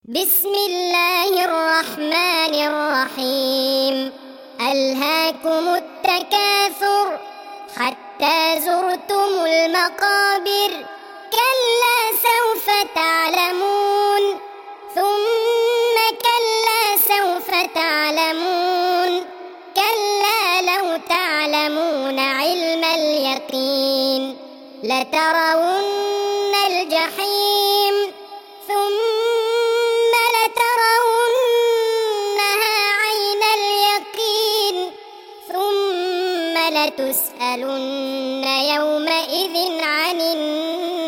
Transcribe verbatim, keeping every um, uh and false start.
بسم الله الرحمن الرحيم. ألهاكم التكاثر حتى زرتم المقابر، كلا سوف تعلمون ثم كلا سوف تعلمون، كلا لو تعلمون علم اليقين لترون الجحيم ثم لترونها عين اليقين ثم لتسألن يومئذ عن النعيم.